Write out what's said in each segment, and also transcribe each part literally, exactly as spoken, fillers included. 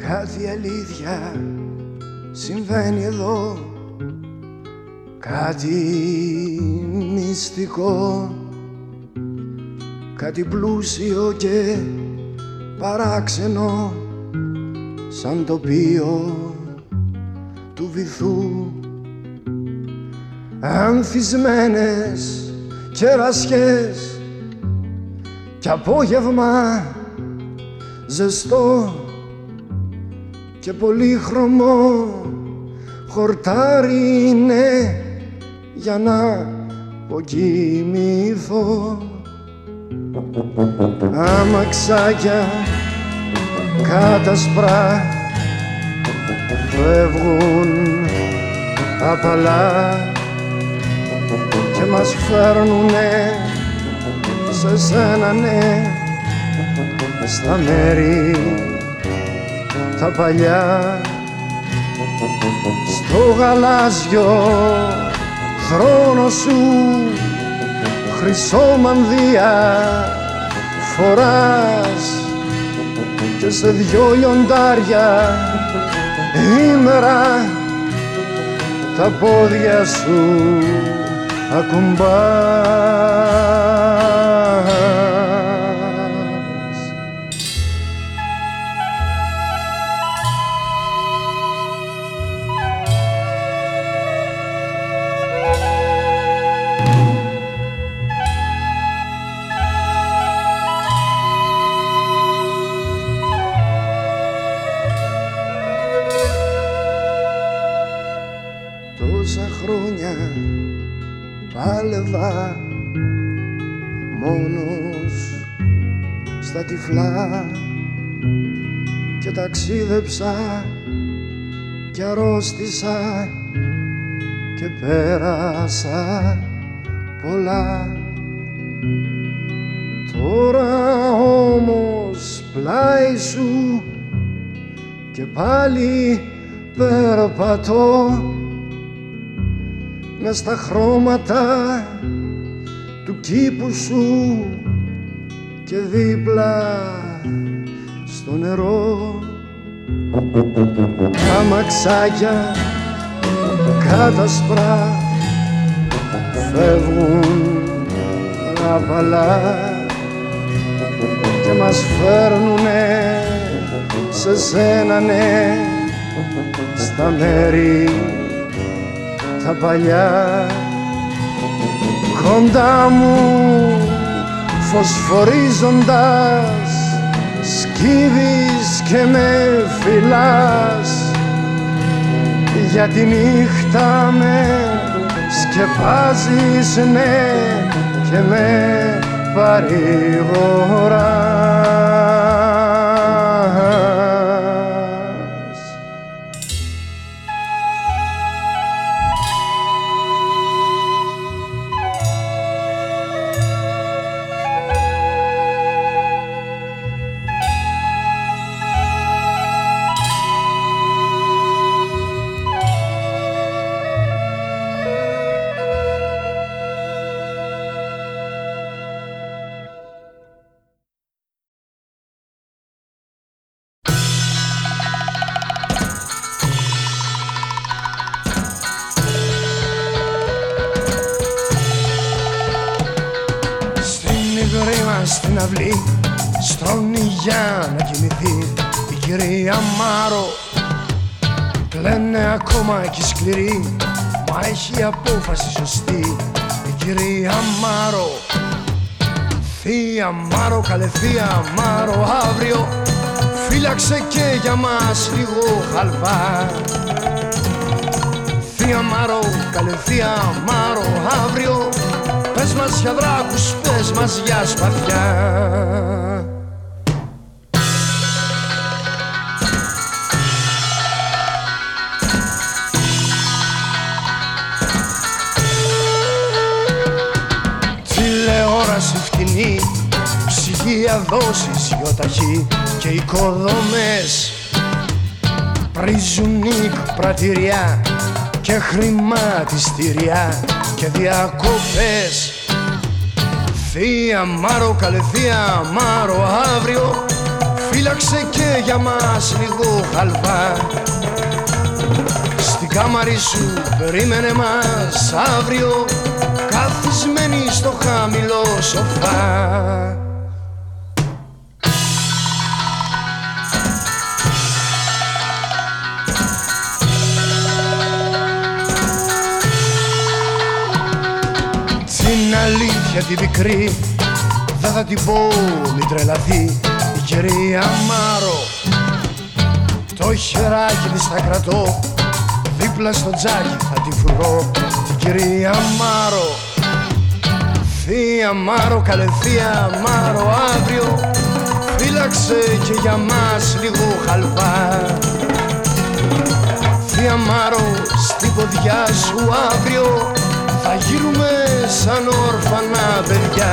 Κάτι αλήθεια συμβαίνει εδώ, κάτι μυστικό, κάτι πλούσιο και παράξενο, σαν τοπίο του βυθού. Ανθισμένες κερασιές κι απόγευμα ζεστό και πολύχρωμο χορτάρι είναι για να αποκοιμηθώ. Αμαξάκια κάτασπρα φεύγουν απαλά και μας φέρνουνε σε σένα, ναι, στα μέρη τα παλιά, στο γαλάζιο θρόνο σου χρυσό μανδύα φοράς και σε δυο λιοντάρια ημέρα τα πόδια σου ακουμπάς. Τόσα χρόνια πάλευα μόνος στα τυφλά και ταξίδεψα και αρρώστησα και πέρασα πολλά. Τώρα όμως πλάι σου και πάλι περπατώ μες στα χρώματα του κήπου σου και δίπλα στο νερό. Αμαξάκια κάτασπρα φεύγουν απαλά και μας φέρνουνε σε σένα, ναι, στα μέρη τα παλιά. Κοντά μου φωσφορίζοντας σκύβεις και με φυλάς, για τη νύχτα με σκεπάζεις, ναι, και με παρηγοράς. Στην αυλή στρώνει για να κοιμηθεί η κυρία Μάρο. Κλαίνε ακόμα κι σκληρή, μα έχει απόφαση σωστή η κυρία Μάρο. Θεία Μάρο, καλέ θεία Μάρο, αύριο φύλαξε και για μας λίγο χαλβά. Θεία Μάρο, καλέ θεία Μάρο, αύριο πες μας για δράκους, πες μας για σπαθιά. Τηλεόραση φτηνή, ψυγεία δόσεις γιοταχή και οικοδομές πρίζουν πρατηριά και χρηματιστήρια και διακοπές. Θεία Μάρο, καλέ θεία Μάρο, αύριο Φύλαξε και για μας λίγο χαλβά. Στην κάμαρη σου περίμενε μας αύριο, καθισμένη στο χαμηλό σοφά. Την αλήθεια την πικρή δεν θα την πω, μην τρελαθεί η κυρία Μάρο. Το χεράκι της θα κρατώ, δίπλα στο τζάκι θα τη φρουρώ την κυρία Μάρο. Θεία Μάρο, καλέ θεία Μάρο, αύριο φύλαξε και για μας λίγο χαλβά. Θεία Μάρο, στην ποδιά σου αύριο θα γίνουμε σαν όρφανα παιδιά.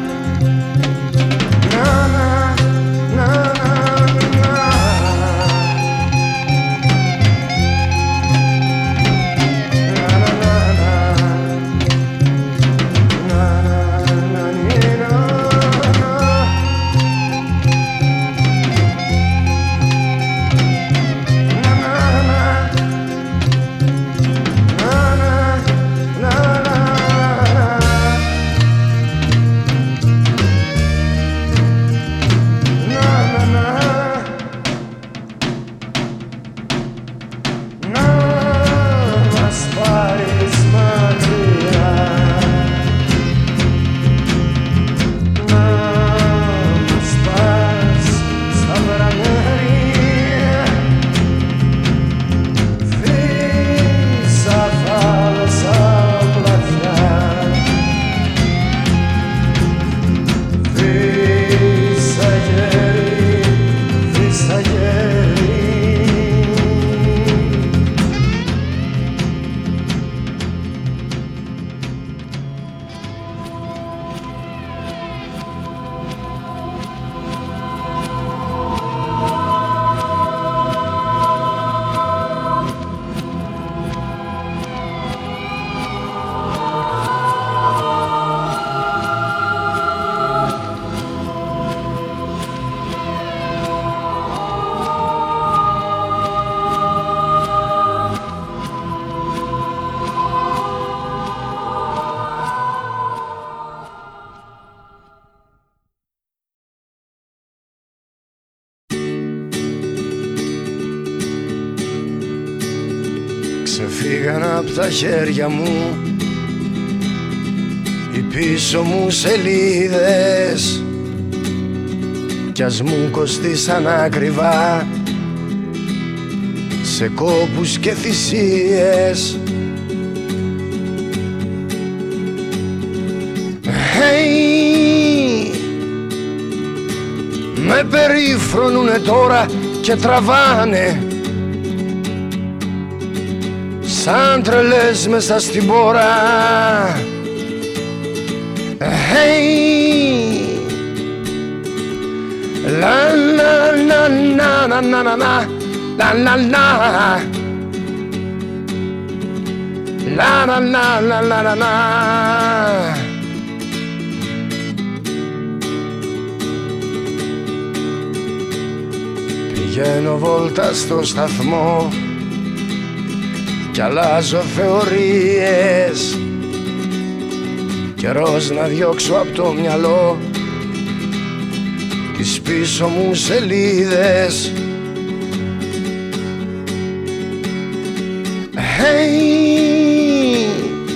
Na na φύγαν απ' τα χέρια μου οι πίσω μου σελίδες κι ας μου κοστίσαν ακριβά σε κόπους και θυσίες. Hey, με περίφρονουνε τώρα και τραβάνε σαν τρελές μέσα στην πόρα. Hey, la la la la la la la la la la la la la la la la. Πηγαίνω βόλτα στο σταθμό κι αλλάζω θεωρίες. Καιρός να διώξω απ' το μυαλό τις πίσω μου σελίδες. Hey,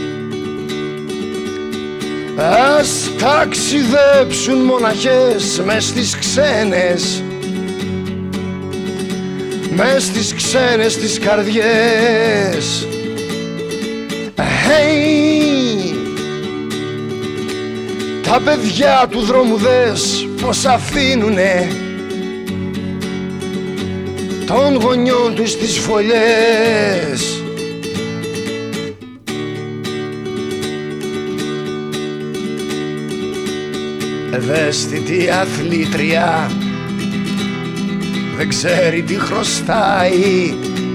ας ταξιδέψουν μοναχές μες στις ξένες, μες στις ξένες τις καρδιές. Hey, τα παιδιά του δρόμου δες πως αφήνουνε των γονιών τους τις φωλιές. Ευαίσθητη αθλήτρια δεν ξέρει τι χρωστάει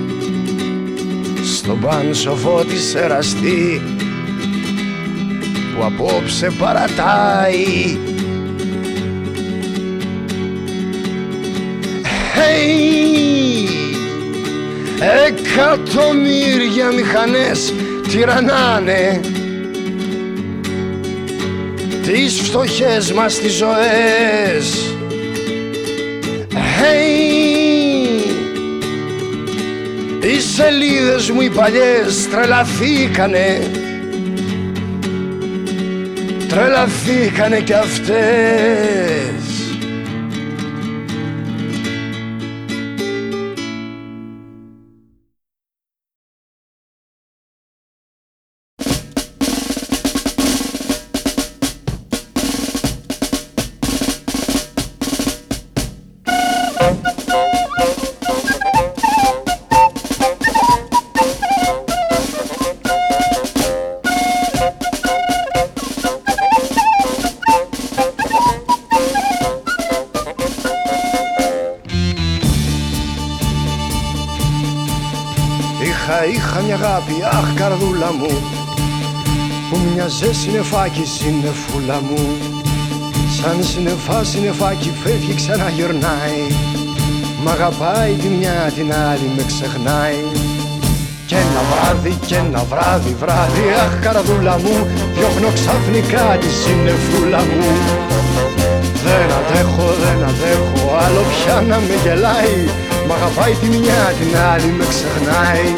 στον πάνσοφο της εραστή που απόψε παρατάει. Hey, εκατομμύρια μηχανές τυραννάνε τις φτωχές μας τις ζωές. Hey, οι σελίδες μου οι παλιές τρελαθήκανε, τρελαθήκανε κι αυτές. Είχα μια αγάπη, αχ καρδούλα μου, που μοιάζε συννεφάκι συννεφούλα μου. Σαν συννεφά συννεφάκι φεύγει ξαναγυρνάει, μ' αγαπάει τη μια την άλλη με ξεχνάει. Κι ένα βράδυ, κι ένα βράδυ, βράδυ, αχ καρδούλα μου, διώχνω ξαφνικά τη συννεφούλα μου. Δεν αντέχω, δεν αντέχω άλλο πια να με γελάει, μ' αγαπάει τη μια την άλλη με ξεχνάει.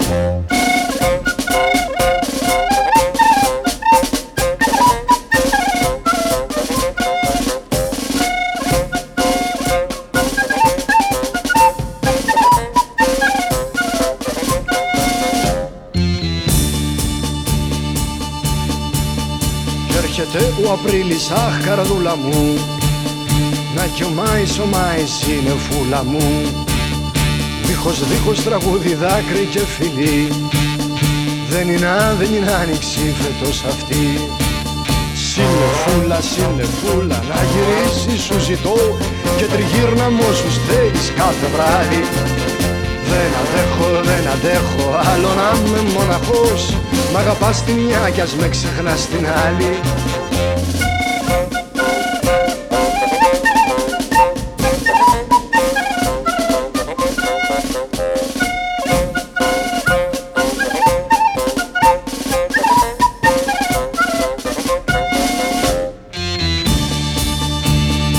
Έρχεται ο Απρίλης, αχ καρδούλα μου, να κι ο Μάης, ο Μάης είναι φούλα μου. Δίχως, δίχως τραγούδι, δάκρυ και φιλί, δεν είναι, δεν είναι άνοιξη φέτος αυτή. Συννεφούλα, συννεφούλα, να γυρίσεις σου ζητώ και τριγύρνα μ' όσους θέλεις κάθε βράδυ. Δεν αντέχω, δεν αντέχω άλλο να είμαι μοναχός, μ' αγαπάς τη μια κι ας με ξεχνάς την άλλη.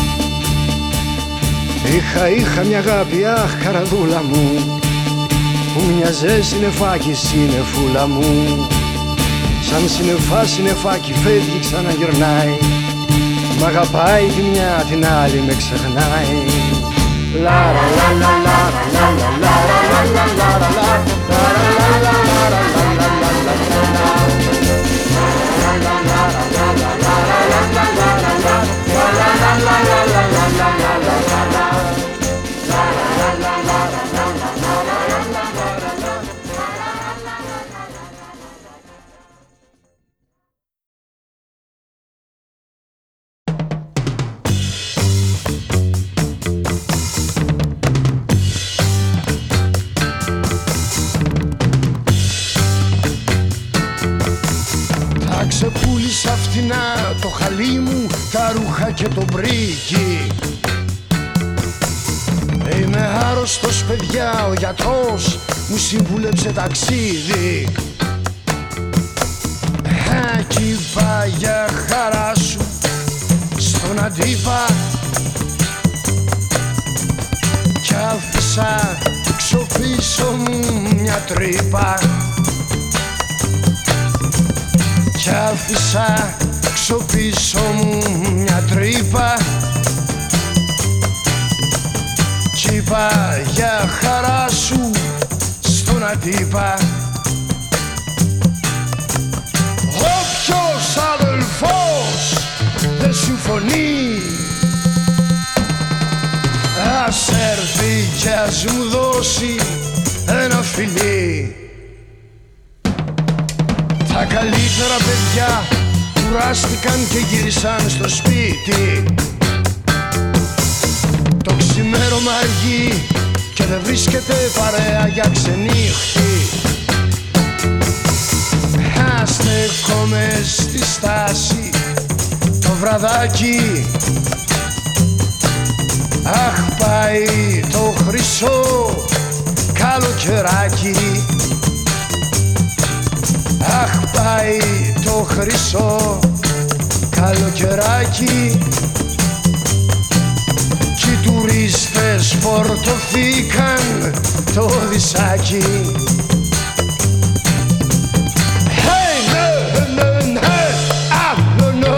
Είχα, είχα μια αγάπη, αχ καρδούλα μου, που μοιάζε συννεφάκι συννεφούλα μου. Σαν συννεφά συννεφάκι φεύγει ξαναγυρνάει. Μ' αγαπάει τη μια την άλλη με ξεχνάει. Λάρα λα λα λάρα λα λα λάρα λα λα λάρα λα λάρα λα λα λάρα λα λα λα λα Ξεπούλησα φτηνά το χαλί μου, τα ρούχα και το μπρίκι. Είμαι άρρωστος παιδιά, ο γιατρός μου συμβούλεψε ταξίδι. Κι είπα για χαρά σου στον αντίπα κι άφησα έξω πίσω μου μια τρύπα. Κι άφησα έξω πίσω μου μια τρύπα κι είπα για χαρά σου στον αντίπα. Όποιος αδελφός δεν συμφωνεί ας έρθει κι ας μου δώσει ένα φιλί. Τα καλύτερα παιδιά κουράστηκαν και γύρισαν στο σπίτι. Το ξημέρωμα αργεί και δεν βρίσκεται παρέα για ξενύχτη. Στέκομαι στη στάση το βραδάκι. Αχ, πάει το χρυσό καλοκαιράκι. Αχ, πάει το χρυσό καλοκαιράκι κι οι τουρίστες φορτωθήκαν το δισάκι. Hey, no, no, no, ah, no, no.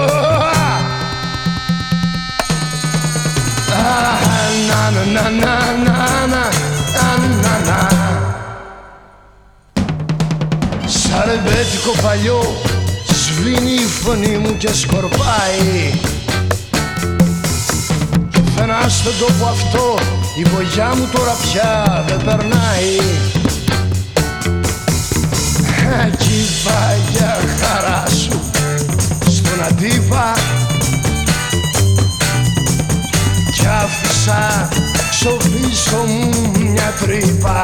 Ah, na, na, na, na, na, na, na, na. Σαν ρεμπέτικο παλιό σβήνει η φωνή μου και σκορπάει. Και φαινά στον τόπο αυτό η βογιά μου τώρα πια δεν περνάει. Κι είπα για χαρά σου στον αντίπα κι άφησα στο πίσω μου μια τρύπα.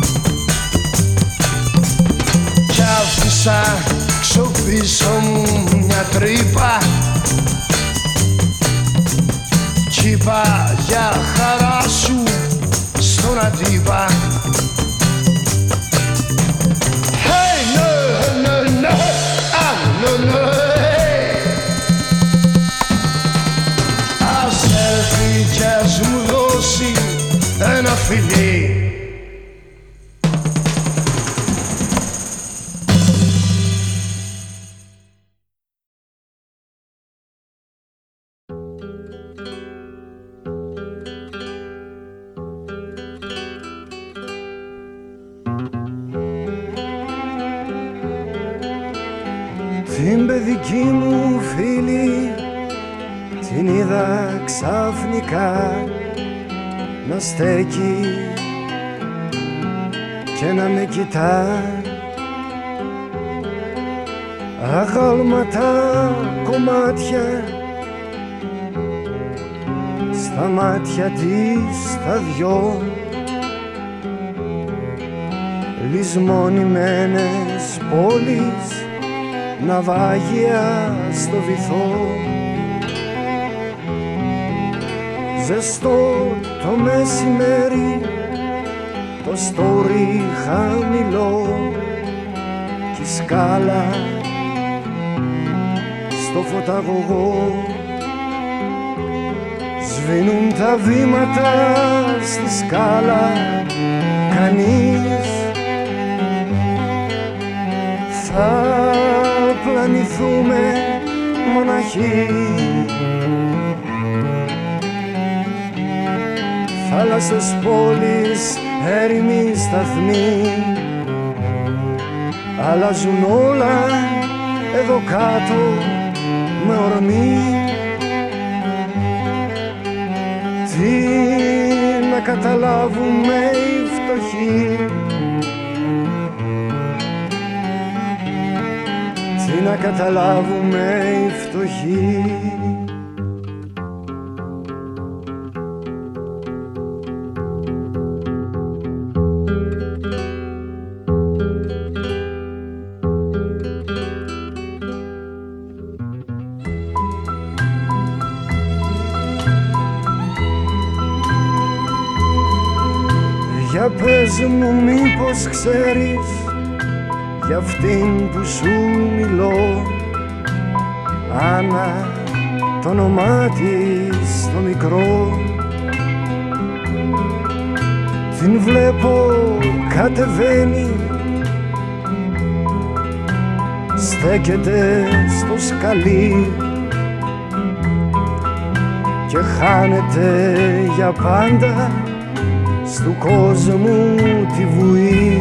Κι άφησα έξω πίσω μου μια τρύπα κι είπα για χαρά σου στον αντίπα. Hey, no, no, no, ah, no, no, hey. Ας έρθει κι ας μου δώσει ένα φιλί. Την παιδική μου φίλη την είδα ξαφνικά να στέκει και να με κοιτά. Αγάλματα κομμάτια στα μάτια της τα δυο, λησμονημένες πόλεις, ναυάγια στο βυθό. Ζεστό το μεσημέρι, το στόρι χαμηλό κι η σκάλα στο φωταγωγό. Σβήνουν τα βήματα στη σκάλα, κανείς κοιμηθούμε μοναχοί. Θάλασσες, πόλεις, έρημοι σταθμοί, αλλάζουν όλα εδώ κάτω με ορμή. Τι να καταλάβουμε οι φτωχοί, τι να καταλάβουμε οι φτωχοί. Για πες μου μήπως ξέρεις για αυτήν που σου μιλώ, Άννα το όνομά της το μικρό. Την βλέπω κατεβαίνει, στέκεται στο σκαλί και χάνεται για πάντα στου κόσμου τη βουή.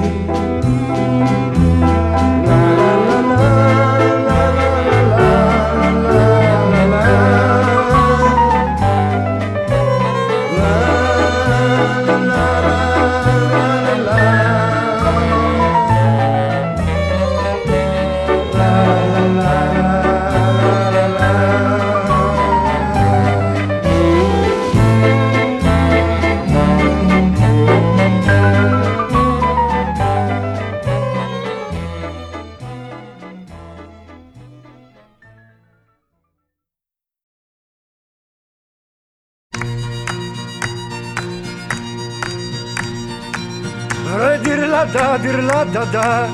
Ρε τυρλαντά, τυρλαντά,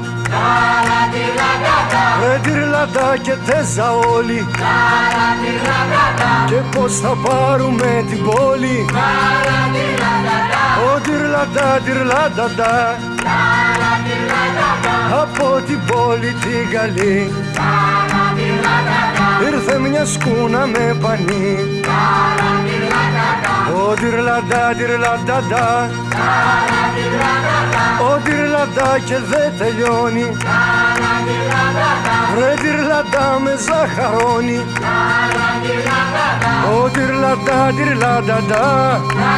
ρε τυρλαντά και τέζα όλοι, και πως θα πάρουμε την πόλη. Ω τυρλαντά, τυρλαντά, από την πόλη την καλή ήρθε μια σκούνα με πανί. Ω τυρλαντά, τυρλαντά, ω τυρλαντά και δε τελειώνει. Ρε τυρλαντά με ζαχαρώνει. Ω τυρλαντά, τυρλαντά,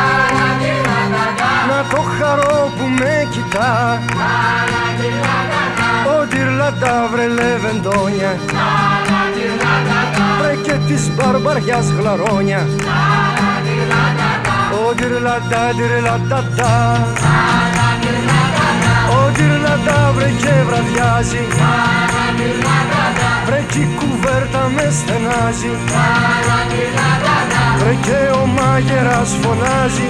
να το χαρώ που με κοιτά. Ω τυρλαντά βρε λεβεντόνια, βρε και της μπαρμπαριάς γλαρόνια. Ω τυρλαντά, τυρλαντά, ω τυρλαντά βρε και βραδιάζει, βρε κι η κουβέρτα με στενάζει, βρε και ο μάγερας φωνάζει.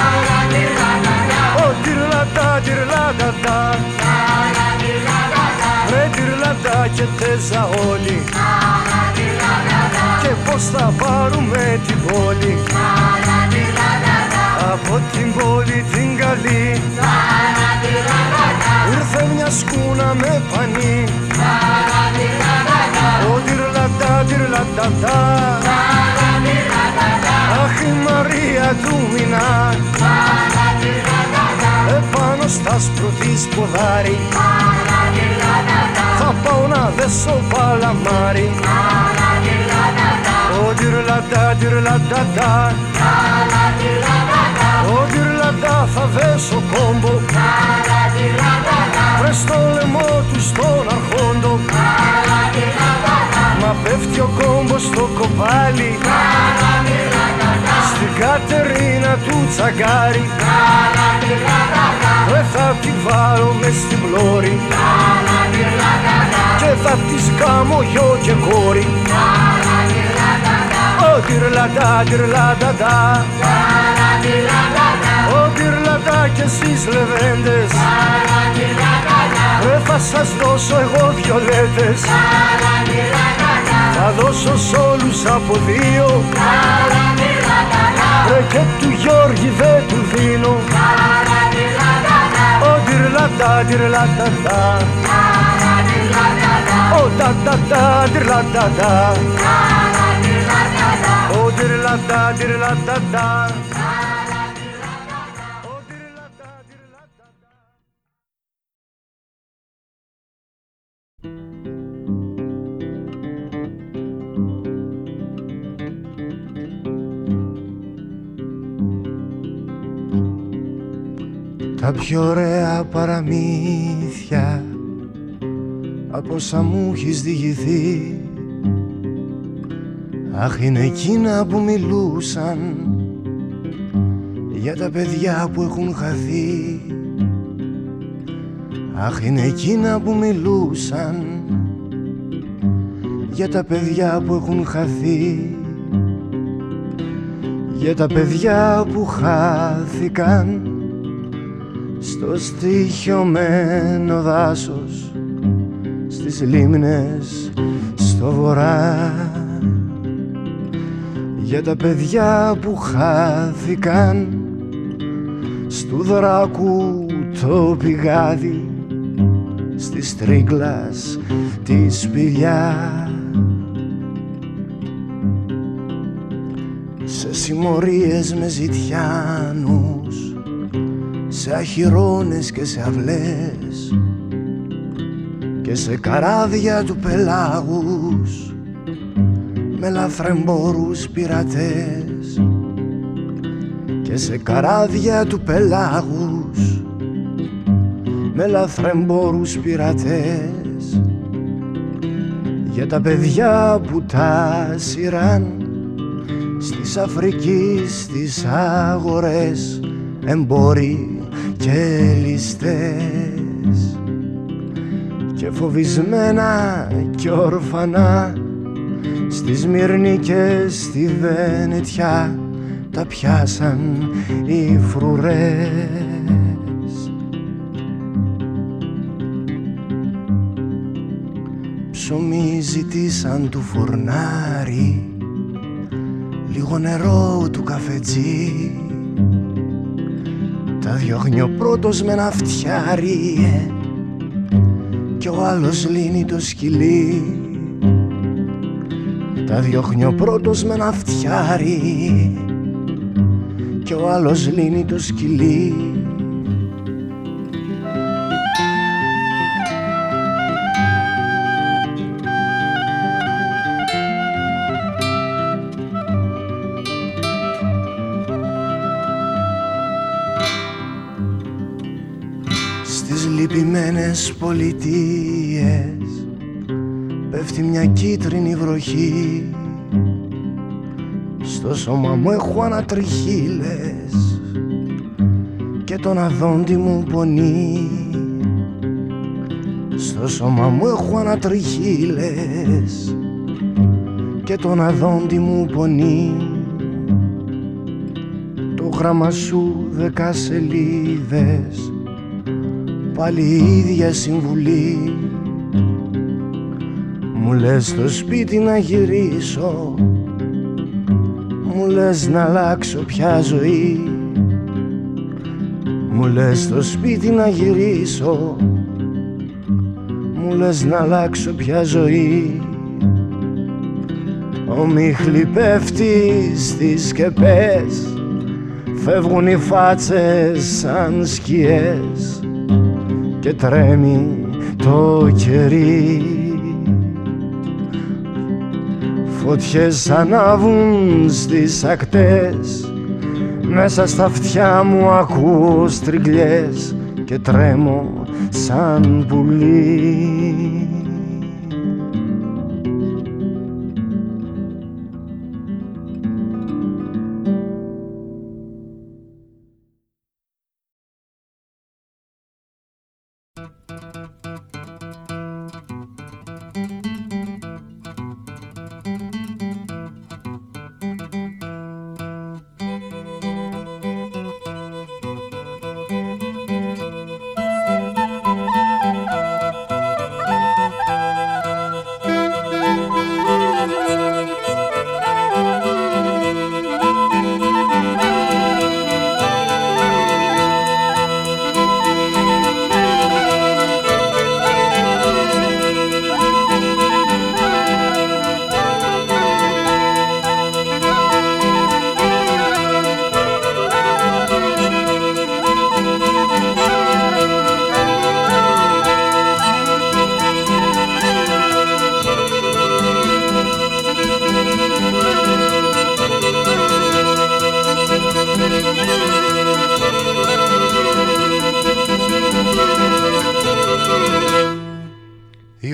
Ω τυρλαντά, τυρλαντά, βρε τυρλαντά και τέζα όλοι, και πως θα πάρουμε την πόλη. Από την πόλη την καλή ήρθε μια σκούνα με πανί. Ω τυρλαντά, τυρλαντά, αχ η Μαρία του Μινά, επάνω στα σπρωτής ποδάρι θα πάω να δέσω παλαμάρι. Ω τυρλαντά, τυρλαντά, ω τυρλαντά θα δέσω κόμπο, βρε στο λαιμό του στον αρχόντο. Μα πέφτει ο κόμπος στο κοπάλι, στην Κατερίνα του τσαγκάρι. Ρε θα τη βάλω μες στην πλώρη και θα της κάμω γιο και κόρη. Ω τυρλαντά, τυρλαντά, ω τυρλαντά και εσείς λεβέντες, ρε θα σας δώσω εγώ βιολέτες. Θα δώσω σ' όλους από δύο, ρε και του Γιώργη δεν του δίνω. Ω τυρλαντά, τυρλαντά, Oh da da da dirla da da, oh dirla da dirla da da. Τα πιο ωραία παραμύθια από όσα μου έχεις διηγηθεί, αχ, είναι εκείνα που μιλούσαν για τα παιδιά που έχουν χαθεί. Αχ, είναι εκείνα που μιλούσαν για τα παιδιά που έχουν χαθεί, για τα παιδιά που χάθηκαν στο στοιχειωμένο δάσος, στις λίμνες στο βορρά, για τα παιδιά που χάθηκαν στου δράκου το πηγάδι, στις τρίγκλας τη σπηλιά, σε συμμορίες με ζητιάνους, σε αχυρώνες και σε αυλές και σε καράβια του πελάγους με λαθρεμπόρους πειρατές, και σε καράβια του πελάγους με λαθρεμπόρους πειρατές, για τα παιδιά που τα σειράν στις Αφρικής τις αγορές εμπόροι και ληστές, και φοβισμένα κι όρφανα στη Σμύρνη και στη Βενετιά τα πιάσαν οι φρουρές. Ψωμί ζητήσαν του φουρνάρι, λίγο νερό του καφετζή, τα διώχνει ο πρώτος με ένα φτιάρι κι ο άλλος λύνει το σκυλί. Τα διώχνει ο πρώτος με ένα φτιάρι κι ο άλλος λύνει το σκυλί. Στις λυπημένες πολιτείες πέφτει μια κίτρινη βροχή, στο σώμα μου έχω ανατριχύλες και τον αδόντι μου πονεί. Στο σώμα μου έχω ανατριχύλες και τον αδόντι μου πονεί. Το γράμμα σου δέκα σελίδες, πάλι η ίδια συμβουλή. Μου λες στο σπίτι να γυρίσω, μου λες να αλλάξω πια ζωή. Μου λες στο σπίτι να γυρίσω, μου λες να αλλάξω πια ζωή. Ομίχλη πέφτει στις σκεπές, φεύγουν οι φάτσες σαν σκιές και τρέμει το κερί. Φωτιές ανάβουν στις ακτές, μέσα στα αυτιά μου ακούω στριγλιές και τρέμω σαν πουλί.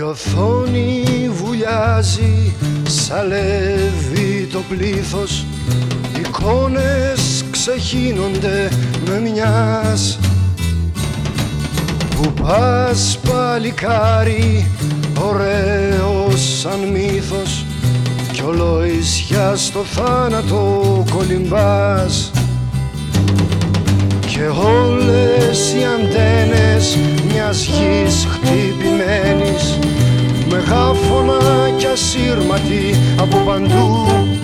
οθόνη βουλιάζει, σαλεύει το πλήθος, εικόνες ξεχύνονται με μιας. Που πας παλικάρι, ωραίος σαν μύθος, κι ολοησιά στο θάνατο κολυμπάς. Και όλες οι αντένες μιας γης χτυπημένης, μεγάφωνα κι ασύρματοι από παντού,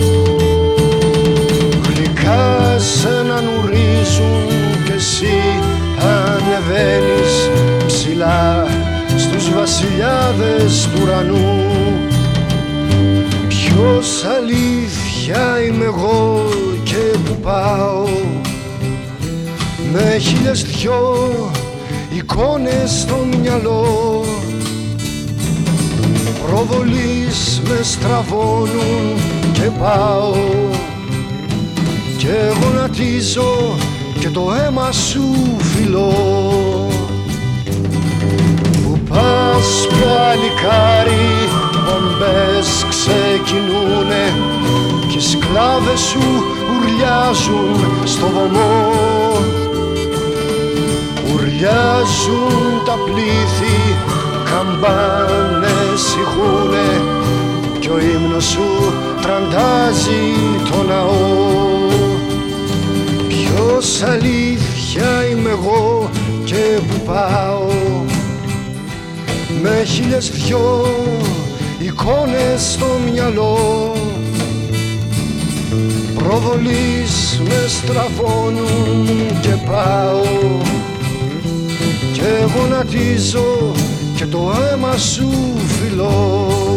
γλυκά σε να νουρίζουν κι εσύ ανεβαίνεις ψηλά στους βασιλιάδες του ουρανού. Ποιος αλήθεια είμαι εγώ και που πάω, με χίλιες δυο εικόνες στο μυαλό, προβολείς με στραβώνουν και πάω και γονατίζω και το αίμα σου φιλώ. Που πας παλικάρι, μπομπές ξεκινούνε κι οι σκλάβες σου ουρλιάζουν στο βωμό. Ουρλιάζουν τα πλήθη, καμπάνες ηχούνε κι ο ύμνος σου τραντάζει το ναό. Ποιος αλήθεια είμαι εγώ και που πάω, με χίλιες δυο εικόνες στο μυαλό, προβολείς με στραβώνουν και πάω και γονατίζω και το αίμα σου φιλώ.